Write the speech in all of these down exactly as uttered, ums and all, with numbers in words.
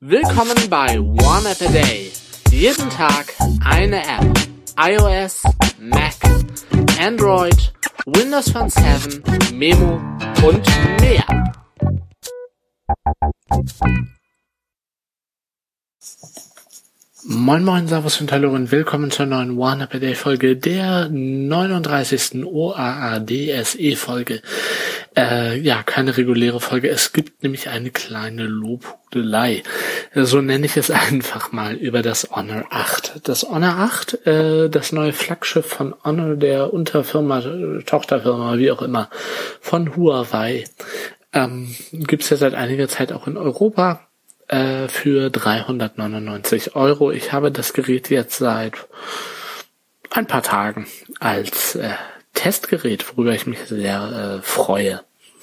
Willkommen bei One App a Day. Jeden Tag eine App. iOS, Mac, Android, Windows Phone sieben, Memo und mehr. Moin Moin, Servus und Hallo und willkommen zur neuen One App a Day Folge, der neununddreißigsten O A A D S E Folge. Äh, ja, keine reguläre Folge. Es gibt nämlich eine kleine Lobhudelei. So nenne ich es einfach mal über das Honor acht. Das Honor acht, äh, das neue Flaggschiff von Honor, der Unterfirma, Tochterfirma, wie auch immer, von Huawei, ähm, gibt's ja seit einiger Zeit auch in Europa für dreihundertneunundneunzig Euro. Ich habe das Gerät jetzt seit ein paar Tagen als äh, Testgerät, worüber ich mich sehr äh, freue.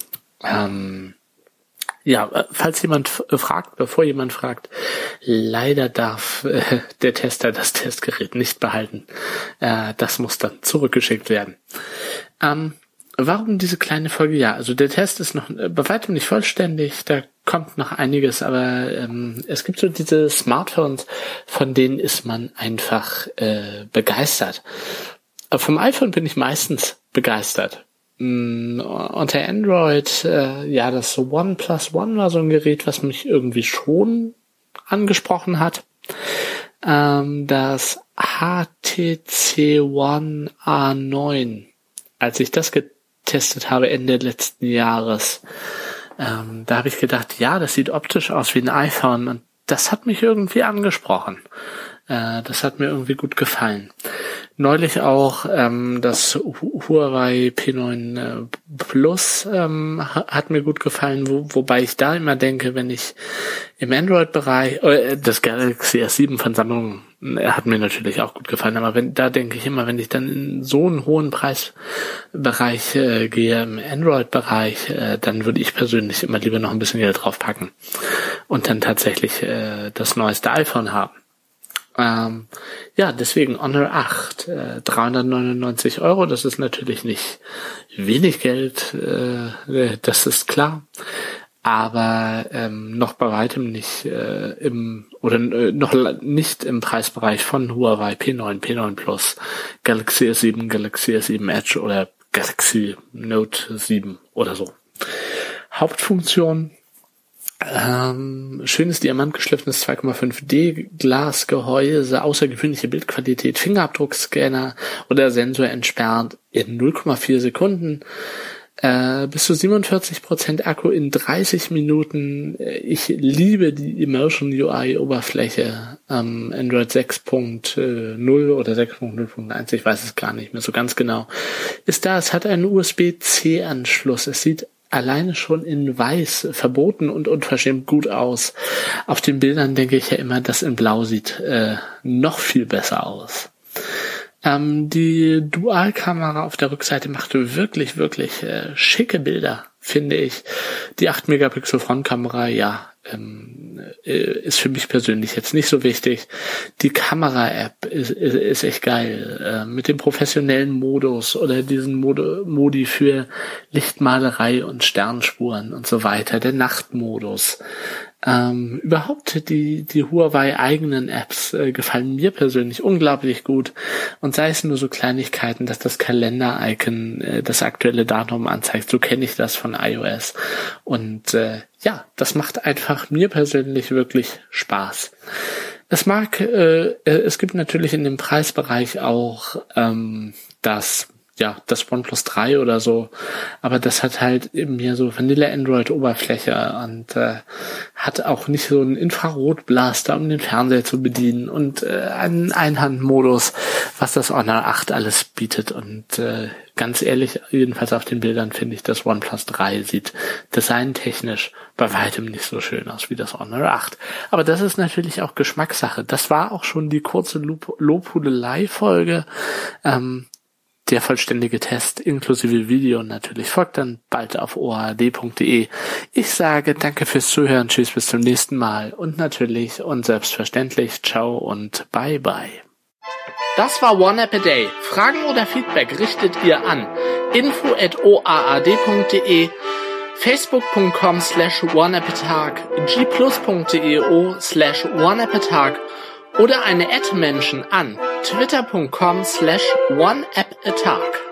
Ähm, ja, falls jemand f- fragt, bevor jemand fragt, leider darf äh, der Tester das Testgerät nicht behalten. Äh, das muss dann zurückgeschickt werden. Ähm, Warum diese kleine Folge? Ja, also der Test ist noch bei weitem nicht vollständig, da kommt noch einiges, aber ähm, es gibt so diese Smartphones, von denen ist man einfach äh, begeistert. Aber vom iPhone bin ich meistens begeistert. Mm, unter Android, äh, ja, das so OnePlus One war so ein Gerät, was mich irgendwie schon angesprochen hat. Ähm, das H T C One A neun, als ich das getestet habe Ende letzten Jahres, ähm, da habe ich gedacht, ja, das sieht optisch aus wie ein iPhone und das hat mich irgendwie angesprochen. Äh, das hat mir irgendwie gut gefallen. Neulich auch ähm, das Huawei P neun äh, Plus ähm, hat mir gut gefallen, wo, wobei ich da immer denke, wenn ich im Android-Bereich, äh, das Galaxy S sieben von Samsung äh, hat mir natürlich auch gut gefallen, aber wenn da denke ich immer, wenn ich dann in so einen hohen Preisbereich äh, gehe, im Android-Bereich, äh, dann würde ich persönlich immer lieber noch ein bisschen Geld draufpacken und dann tatsächlich äh, das neueste iPhone haben. Ähm, ja, deswegen Honor acht, äh, dreihundertneunundneunzig Euro, das ist natürlich nicht wenig Geld, äh, das ist klar, aber ähm, noch bei weitem nicht äh, im oder äh, noch nicht im Preisbereich von Huawei P neun, P neun Plus, Galaxy S sieben, Galaxy S sieben Edge oder Galaxy Note sieben oder so. Hauptfunktion: Ähm, schönes diamantgeschliffenes zwei Komma fünf D Glasgehäuse, außergewöhnliche Bildqualität, Fingerabdruckscanner oder Sensor entsperrt in null Komma vier Sekunden, äh, bis zu siebenundvierzig Prozent Akku in dreißig Minuten. Ich liebe die Immersion U I Oberfläche, ähm, Android sechs Punkt null oder sechs Punkt null Punkt eins, ich weiß es gar nicht mehr so ganz genau, ist da. Es hat einen U S B C Anschluss, es sieht alleine schon in weiß verboten und unverschämt gut aus. Auf den Bildern denke ich ja immer, das in Blau sieht äh, noch viel besser aus. Ähm, die Dualkamera auf der Rückseite machte wirklich, wirklich äh, schicke Bilder, finde ich. Die acht Megapixel Frontkamera, ja, ähm, ist für mich persönlich jetzt nicht so wichtig. Die Kamera-App ist, ist, ist echt geil. Äh, mit dem professionellen Modus oder diesen Mode, Modi für Lichtmalerei und Sternspuren und so weiter. Der Nachtmodus. Ähm, überhaupt die, die Huawei eigenen Apps äh, gefallen mir persönlich unglaublich gut. Und sei es nur so Kleinigkeiten, dass das Kalender-Icon äh, das aktuelle Datum anzeigt. So kenne ich das von iOS. Und äh, ja, das macht einfach mir persönlich wirklich Spaß. Es mag, äh, es gibt natürlich in dem Preisbereich auch ähm, das ja, das OnePlus drei oder so, aber das hat halt eben hier so Vanilla-Android-Oberfläche und äh, hat auch nicht so einen Infrarotblaster, um den Fernseher zu bedienen und äh, einen Einhandmodus, was das Honor acht alles bietet. Und äh, ganz ehrlich, jedenfalls auf den Bildern finde ich, das OnePlus drei sieht designtechnisch bei weitem nicht so schön aus wie das Honor acht. Aber das ist natürlich auch Geschmackssache. Das war auch schon die kurze Lob- Lobhudelei-Folge. Ähm, Der vollständige Test inklusive Video natürlich folgt dann bald auf o a d punkt d e. Ich sage danke fürs Zuhören, tschüss, bis zum nächsten Mal und natürlich und selbstverständlich ciao und bye bye. Das war One App a Day. Fragen oder Feedback richtet ihr an info at o a a d punkt d e. facebook.com slash oneappatag, gplus.deo slash oneappatag oder eine Ad-Menschen an twitter.com slash oneappatag.